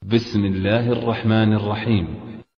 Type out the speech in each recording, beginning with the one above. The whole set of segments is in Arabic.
بسم الله الرحمن الرحيم.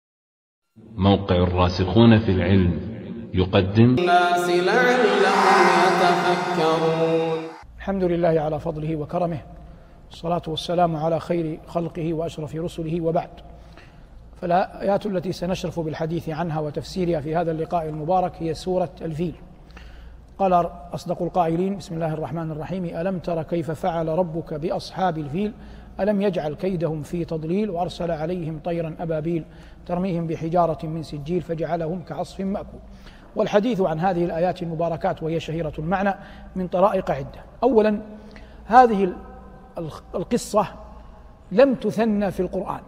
موقع الراسخون في العلم يقدم الناس لعلهم يتفكرون. الحمد لله على فضله وكرمه، الصلاة والسلام على خير خلقه وأشرف رسله، وبعد. فالآيات التي سنشرف بالحديث عنها وتفسيرها في هذا اللقاء المبارك هي سورة الفيل. قال أصدق القائلين: بسم الله الرحمن الرحيم. ألم تر كيف فعل ربك بأصحاب الفيل ألم يجعل كيدهم في تضليل وأرسل عليهم طيرا أبابيل ترميهم بحجارة من سجيل فجعلهم كعصف مأكول. والحديث عن هذه الآيات المباركات وهي شهيرة المعنى من طرائق عدة. أولا، هذه القصة لم تثنى في القرآن،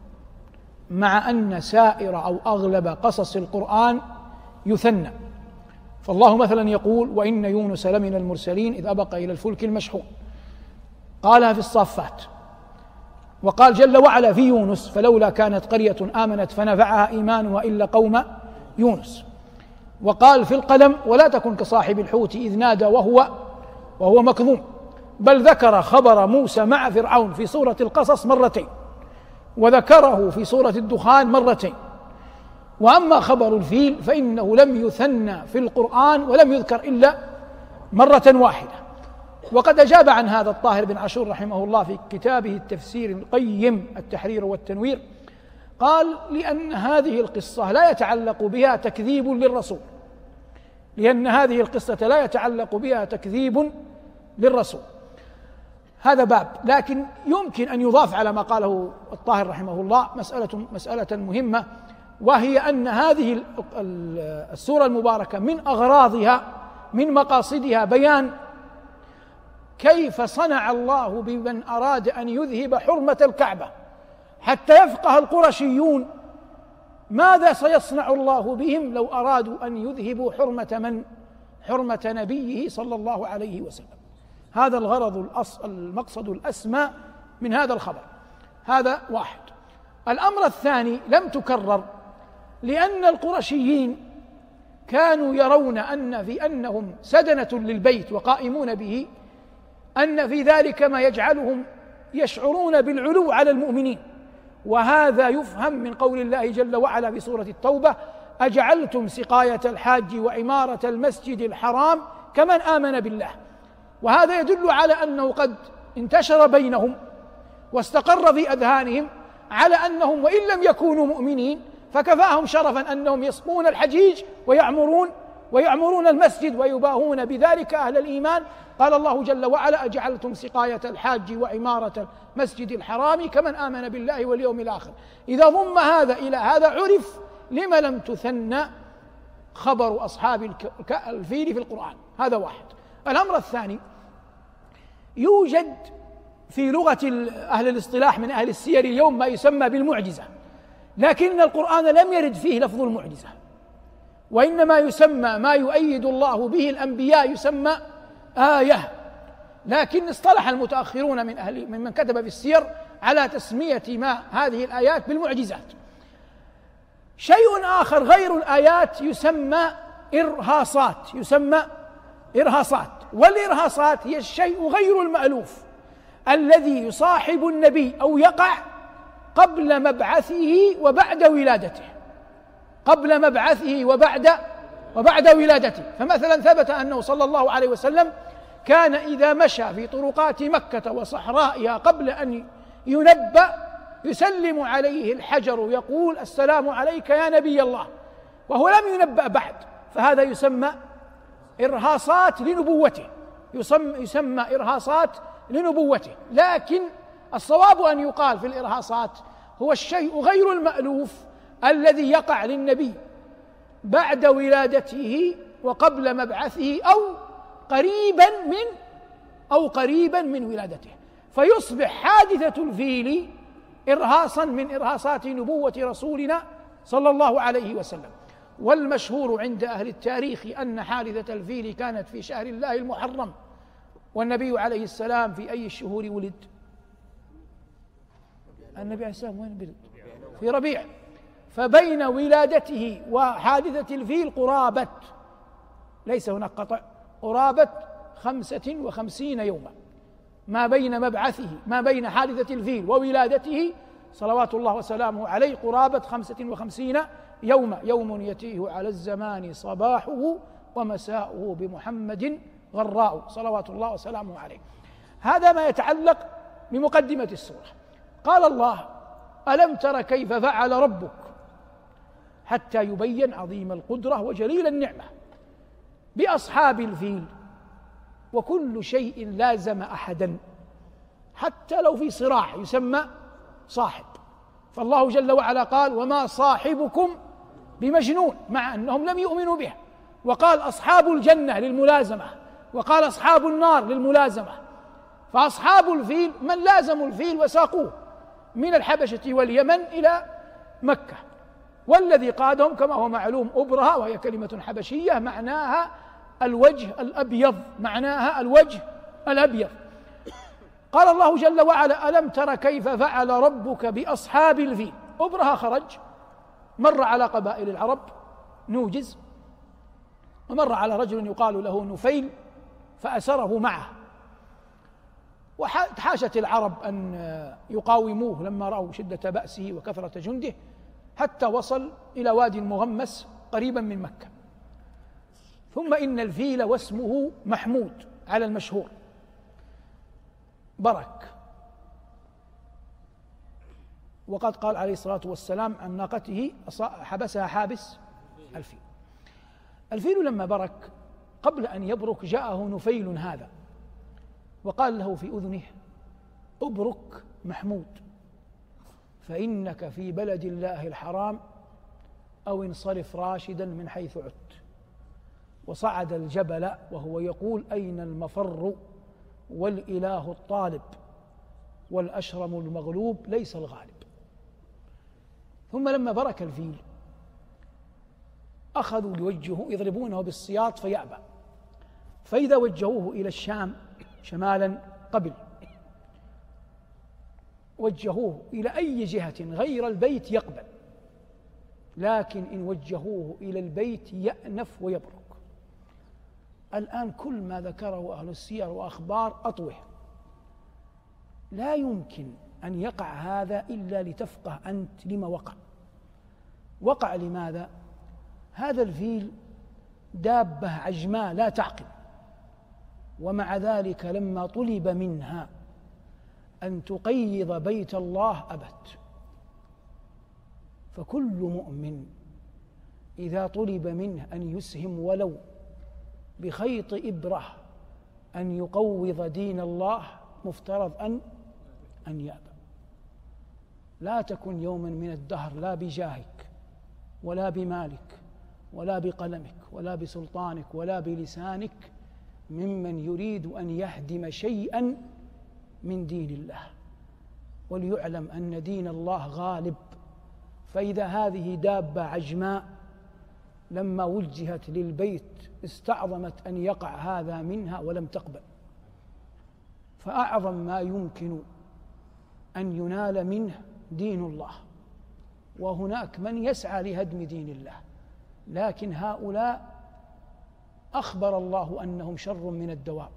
مع أن سائر أو أغلب قصص القرآن يثنى. فالله مثلا يقول: وإن يونس لمن المرسلين إذ أبق إلى الفلك المشحون، قالها في الصافات. وقال جل وعلا في يونس: فلولا كانت قرية آمنت فنفعها إيمانها إلا قوم يونس. وقال في القلم: ولا تكن كصاحب الحوت إذ نادى وهو مكظوم. بل ذكر خبر موسى مع فرعون في سورة القصص مرتين، وذكره في سورة الدخان مرتين. وأما خبر الفيل فإنه لم يثنى في القرآن ولم يذكر إلا مرة واحدة. وقد أجاب عن هذا الطاهر بن عاشور رحمه الله في كتابه التفسير القيم التحرير والتنوير. قال: لأن هذه القصة لا يتعلق بها تكذيب للرسول، لأن هذه القصة لا يتعلق بها تكذيب للرسول. هذا باب. لكن يمكن أن يضاف على ما قاله الطاهر رحمه الله مسألة مهمة، وهي أن هذه السورة المباركة من أغراضها من مقاصدها بيان كيف صنع الله بمن أراد أن يذهب حرمة الكعبة، حتى يفقه القرشيون ماذا سيصنع الله بهم لو أرادوا أن يذهبوا حرمة نبيه صلى الله عليه وسلم. هذا الغرض المقصد الأسمى من هذا الخبر. هذا واحد. الأمر الثاني: لم تكرر لأن القرشيين كانوا يرون أنهم سدنة للبيت وقائمون به، أن في ذلك ما يجعلهم يشعرون بالعلو على المؤمنين. وهذا يفهم من قول الله جل وعلا في سورة التوبة: أجعلتم سقاية الحاج وعمارة المسجد الحرام كمن آمن بالله. وهذا يدل على أنه قد انتشر بينهم واستقر في أذهانهم على أنهم وإن لم يكونوا مؤمنين فكفاهم شرفا أنهم يسقون الحجيج ويعمرون المسجد ويباهون بذلك أهل الإيمان. قال الله جل وعلا: أجعلتم سقاية الحاج وعمارة المسجد الحرام كمن آمن بالله واليوم الآخر. إذا ضم هذا إلى هذا عرف لما لم تثنى خبر أصحاب الفيل في القرآن. هذا واحد. الأمر الثاني: يوجد في لغة أهل الاصطلاح من أهل السير اليوم ما يسمى بالمعجزة، لكن القرآن لم يرد فيه لفظ المعجزة، وإنما يسمى ما يؤيد الله به الأنبياء يسمى آية. لكن اصطلح المتأخرون ممن كتب في السير على تسمية ما هذه الآيات بالمعجزات. شيء آخر غير الآيات يسمى إرهاصات. والإرهاصات هي الشيء غير المألوف الذي يصاحب النبي أو يقع قبل مبعثه وبعد ولادته، وبعد ولادته. فمثلا ثبت أنه صلى الله عليه وسلم كان إذا مشى في طرقات مكة وصحرائها قبل أن ينبأ يسلم عليه الحجر يقول: السلام عليك يا نبي الله، وهو لم ينبأ بعد. فهذا يسمى إرهاصات لنبوته. لكن الصواب أن يقال في الإرهاصات هو الشيء غير المألوف الذي يقع للنبي بعد ولادته وقبل مبعثه أو قريبا من ولادته، فيصبح حادثة الفيل إرهاصا من إرهاصات نبوة رسولنا صلى الله عليه وسلم. والمشهور عند أهل التاريخ أن حادثة الفيل كانت في شهر الله المحرم، والنبي عليه السلام في أي الشهور ولد؟ النبي عليه السلام وين ولد؟ في ربيع. فبين ولادته وحادثة الفيل قرابة، ليس هناك قطع، قرابة 55 يوما. ما بين حادثة الفيل وولادته صلوات الله وسلامه عليه قرابة 55 يوما، يوم يتيه على الزمان صباحه ومساؤه بمحمد غراء صلوات الله وسلامه عليه. هذا ما يتعلق بمقدمة السورة. قال الله: ألم تر كيف فعل ربك، حتى يبين عظيم القدرة وجليل النعمة بأصحاب الفيل. وكل شيء لازم أحدا حتى لو في صراع يسمى صاحب، فالله جل وعلا قال: وما صاحبكم بمجنون، مع أنهم لم يؤمنوا به. وقال أصحاب الجنة للملازمة، وقال أصحاب النار للملازمة. فأصحاب الفيل من لازموا الفيل وساقوه من الحبشة واليمن إلى مكة، والذي قادهم كما هو معلوم أبرهة، وهي كلمة حبشية معناها الوجه الأبيض، معناها الوجه الأبيض. قال الله جل وعلا: ألم تر كيف فعل ربك بأصحاب الفيل. أبرهة خرج، مر على قبائل العرب نوجز، ومر على رجل يقال له نفيل فأسره معه، وحاشت العرب أن يقاوموه لما رأوا شدة بأسه وكثرة جنده، حتى وصل إلى وادي مغمس قريبا من مكة. ثم إن الفيل واسمه محمود على المشهور برك، وقد قال عليه الصلاة والسلام عن ناقته حبسها حابس الفيل. الفيل لما برك قبل أن يبرك جاءه نفيل هذا وقال له في أذنه: أبرك محمود، فإنك في بلد الله الحرام، أو انصرف راشدا من حيث عدت. وصعد الجبل وهو يقول: أين المفر والإله الطالب والأشرم المغلوب ليس الغالب. ثم لما برك الفيل أخذوا يوجهوا يضربونه بالسياط فيأبى، فإذا وجهوه إلى الشام شمالا قبل، وجهوه إلى أي جهة غير البيت يقبل، لكن إن وجهوه إلى البيت يأنف ويبرك. الآن كل ما ذكره أهل السير وأخبار أطوه، لا يمكن أن يقع هذا إلا لتفقه أنت لما وقع. وقع لماذا؟ هذا الفيل دابة عجماء لا تعقل، ومع ذلك لما طلب منها أن تقيض بيت الله أبت. فكل مؤمن إذا طلب منه أن يسهم ولو بخيط إبرة أن يقوض دين الله مفترض أن يأبى. لا تكن يوما من الدهر لا بجاهك ولا بمالك ولا بقلمك ولا بسلطانك ولا بلسانك ممن يريد أن يهدم شيئا من دين الله. وليعلم أن دين الله غالب. فإذا هذه دابة عجماء لما وجهت للبيت استعظمت أن يقع هذا منها ولم تقبل. فأعظم ما يمكن أن ينال منه دين الله، وهناك من يسعى لهدم دين الله، لكن هؤلاء أخبر الله أنهم شر من الدواب.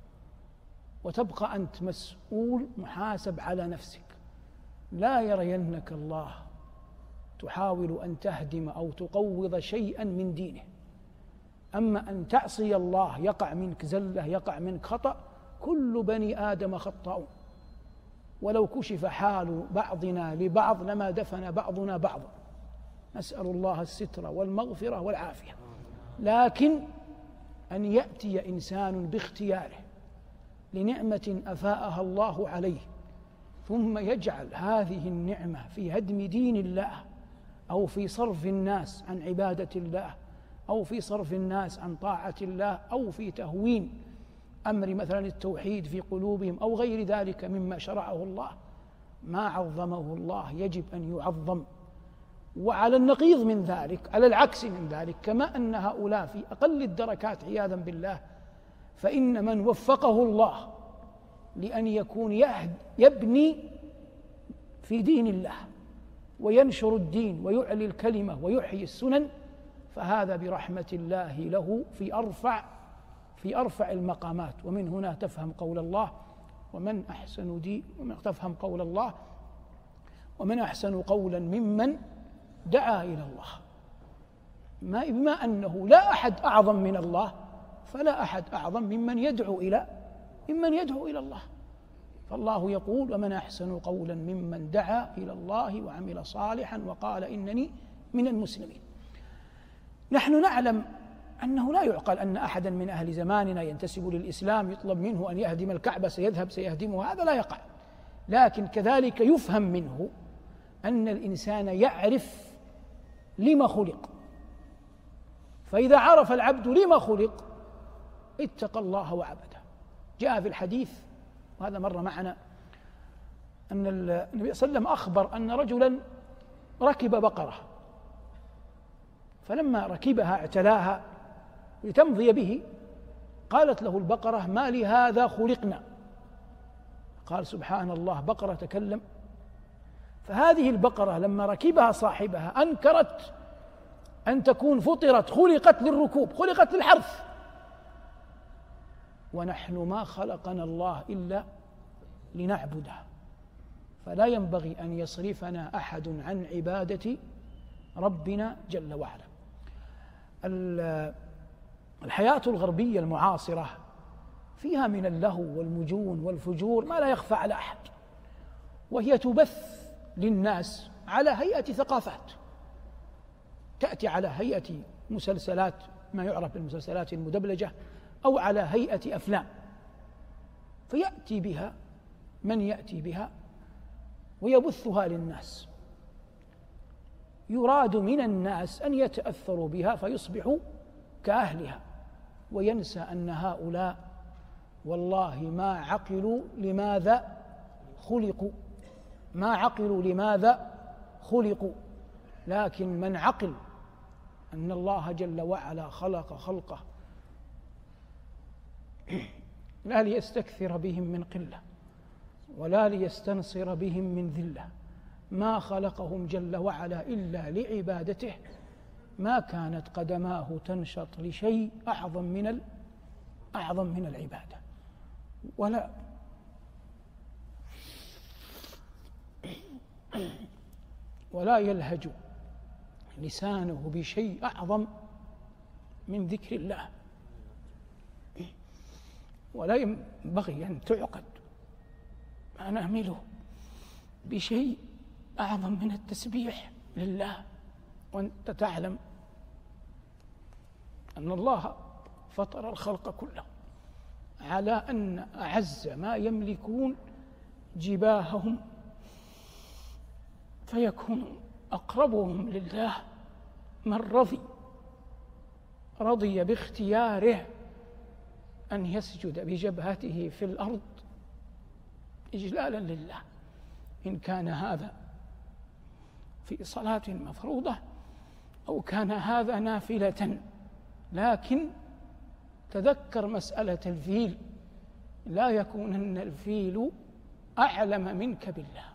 وتبقى أنت مسؤول محاسب على نفسك. لا يرينك الله تحاول أن تهدم أو تقوض شيئا من دينه. أما أن تعصي الله يقع منك زلة، يقع منك خطأ، كل بني آدم خطاؤون، ولو كشف حال بعضنا لبعض لما دفن بعضنا بعضا. نسأل الله الستر والمغفرة والعافية. لكن أن يأتي إنسان باختياره لنعمة أفاءها الله عليه ثم يجعل هذه النعمة في هدم دين الله أو في صرف الناس عن عبادة الله أو في صرف الناس عن طاعة الله أو في تهوين أمر مثلا التوحيد في قلوبهم أو غير ذلك مما شرعه الله، ما عظمه الله يجب أن يعظم. وعلى النقيض من ذلك، على العكس من ذلك، كما أن هؤلاء في أقل الدركات عياذا بالله، فإن من وفقه الله لأن يكون يبني في دين الله وينشر الدين ويعلي الكلمة ويحيي السنن، فهذا برحمة الله له في أرفع المقامات. ومن هنا تفهم قول الله: ومن أحسن دين، ومن تفهم قول الله: ومن أحسن قولا ممن دعا إلى الله. بما أنه لا أحد أعظم من الله فلا أحد أعظم ممن يدعو إلى الله. فالله يقول: ومن أحسن قولا ممن دعا إلى الله وعمل صالحا وقال إنني من المسلمين. نحن نعلم أنه لا يعقل أن أحدا من أهل زماننا ينتسب للإسلام يطلب منه أن يهدم الكعبة سيهدمها، هذا لا يقع. لكن كذلك يفهم منه أن الإنسان يعرف لما خلق، فإذا عرف العبد لما خلق اتقى الله وعبده. جاء في الحديث، وهذا مر معنا، أن النبي صلى الله عليه وسلم أخبر أن رجلا ركب بقرة، فلما ركبها اعتلاها لتمضي به قالت له البقرة: ما لهذا خلقنا؟ قال: سبحان الله، بقرة تكلم. فهذه البقرة لما ركبها صاحبها أنكرت أن تكون فطرت، خلقت للركوب، خلقت للحرث. ونحن ما خلقنا الله إلا لنعبده، فلا ينبغي أن يصرفنا أحد عن عبادة ربنا جل وعلا. الحياة الغربية المعاصرة فيها من اللهو والمجون والفجور ما لا يخفى على أحد، وهي تبث للناس على هيئة ثقافات، تأتي على هيئة مسلسلات، ما يعرف بالمسلسلات المدبلجة، أو على هيئة أفلام، فيأتي بها من يأتي بها ويبثها للناس. يراد من الناس أن يتأثروا بها فيصبحوا كأهلها، وينسى أن هؤلاء والله ما عقلوا لماذا خلقوا، ما عقلوا لماذا خلقوا. لكن من عقل أن الله جل وعلا خلق خلقه لا ليستكثر بهم من قلة ولا ليستنصر بهم من ذلة، ما خلقهم جل وعلا إلا لعبادته، ما كانت قدماه تنشط لشيء أعظم من العبادة. ولا يلهج لسانه بشيء أعظم من ذكر الله، ولا ينبغي أن تعقد ما نعمله بشيء أعظم من التسبيح لله. وأنت تعلم أن الله فطر الخلق كله على أن أعز ما يملكون جباههم، فيكون أقربهم لله من رضي باختياره أن يسجد بجبهته في الأرض إجلالا لله، إن كان هذا في صلاة مفروضة أو كان هذا نافلة. لكن تذكر مسألة الفيل، لا يكونن الفيل أعلم منك بالله.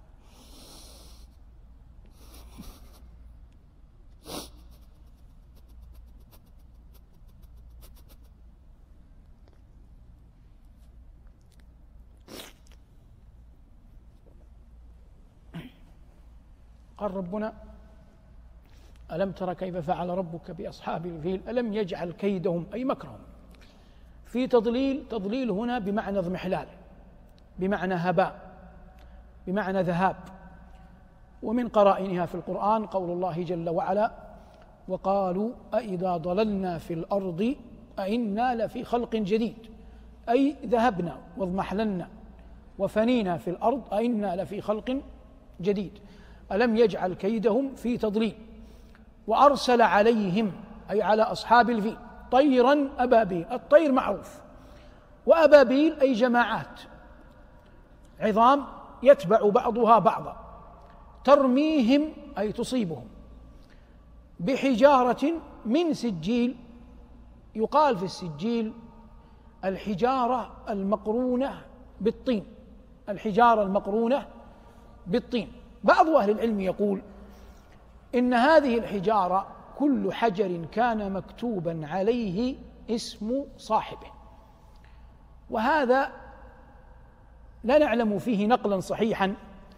قال ربنا: ألم تر كيف فعل ربك بأصحاب الفيل ألم يجعل كيدهم أي مكرهم في تضليل. تضليل هنا بمعنى اضمحلال، بمعنى هباء، بمعنى ذهاب. ومن قرائنها في القرآن قول الله جل وعلا: وقالوا أإذا ضللنا في الأرض أإنا لفي خلق جديد، أي ذهبنا واضمحللنا وفنينا في الأرض أإنا لفي خلق جديد. ألم يجعل كيدهم في تضليل. وأرسل عليهم أي على أصحاب الفيل طيرا أبابيل، الطير معروف، وأبابيل أي جماعات عظام يتبع بعضها بعضا، ترميهم أي تصيبهم بحجارة من سجيل. يقال في السجيل الحجارة المقرونة بالطين، الحجارة المقرونة بالطين. بعض أهل العلم يقول إن هذه الحجارة كل حجر كان مكتوبا عليه اسم صاحبه، وهذا لا نعلم فيه نقلا صحيحا،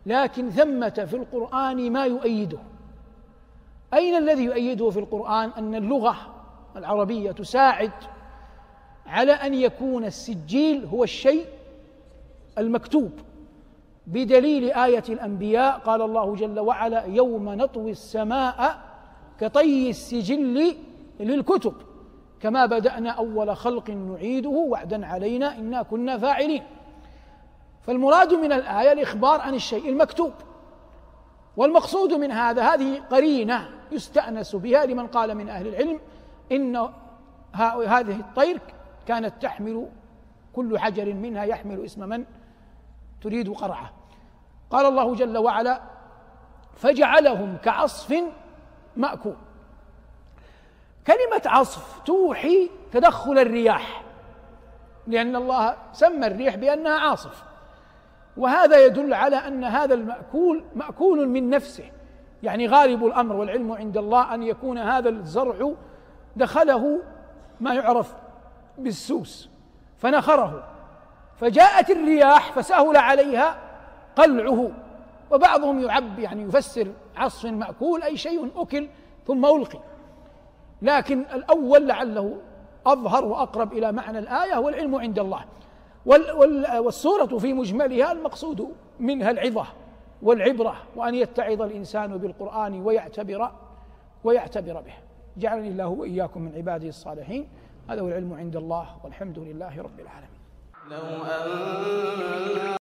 لكن ثمة في القرآن ما يؤيده. أين الذي يؤيده في القرآن؟ أن اللغة العربية تساعد على أن يكون السجيل هو الشيء المكتوب، بدليل آية الأنبياء قال الله جل وعلا: يوم نطوي السماء كطي السجل للكتب كما بدأنا أول خلق نعيده وعدا علينا إنا كنا فاعلين. فالمراد من الآية الإخبار عن الشيء المكتوب، والمقصود من هذه قرينة يستأنس بها لمن قال من أهل العلم إن هذه الطير كانت تحمل كل حجر منها يحمل اسم من تريد قرعه. قال الله جل وعلا: فجعلهم كعصف مأكول. كلمة عصف توحي تدخل الرياح، لأن الله سمى الريح بأنها عاصف، وهذا يدل على أن هذا المأكول مأكول من نفسه. يعني غالب الأمر والعلم عند الله أن يكون هذا الزرع دخله ما يعرف بالسوس فنخره، فجاءت الرياح فسهل عليها قلعه. وبعضهم يفسر عصف مأكول أي شيء أكل ثم ألقي، لكن الأول لعله أظهر وأقرب إلى معنى الآية، والعلم عند الله. والسورة في مجملها المقصود منها العظة والعبرة، وأن يتعظ الإنسان بالقرآن ويعتبر به. جعلني الله وإياكم من عباده الصالحين. هذا هو العلم عند الله، والحمد لله رب العالمين.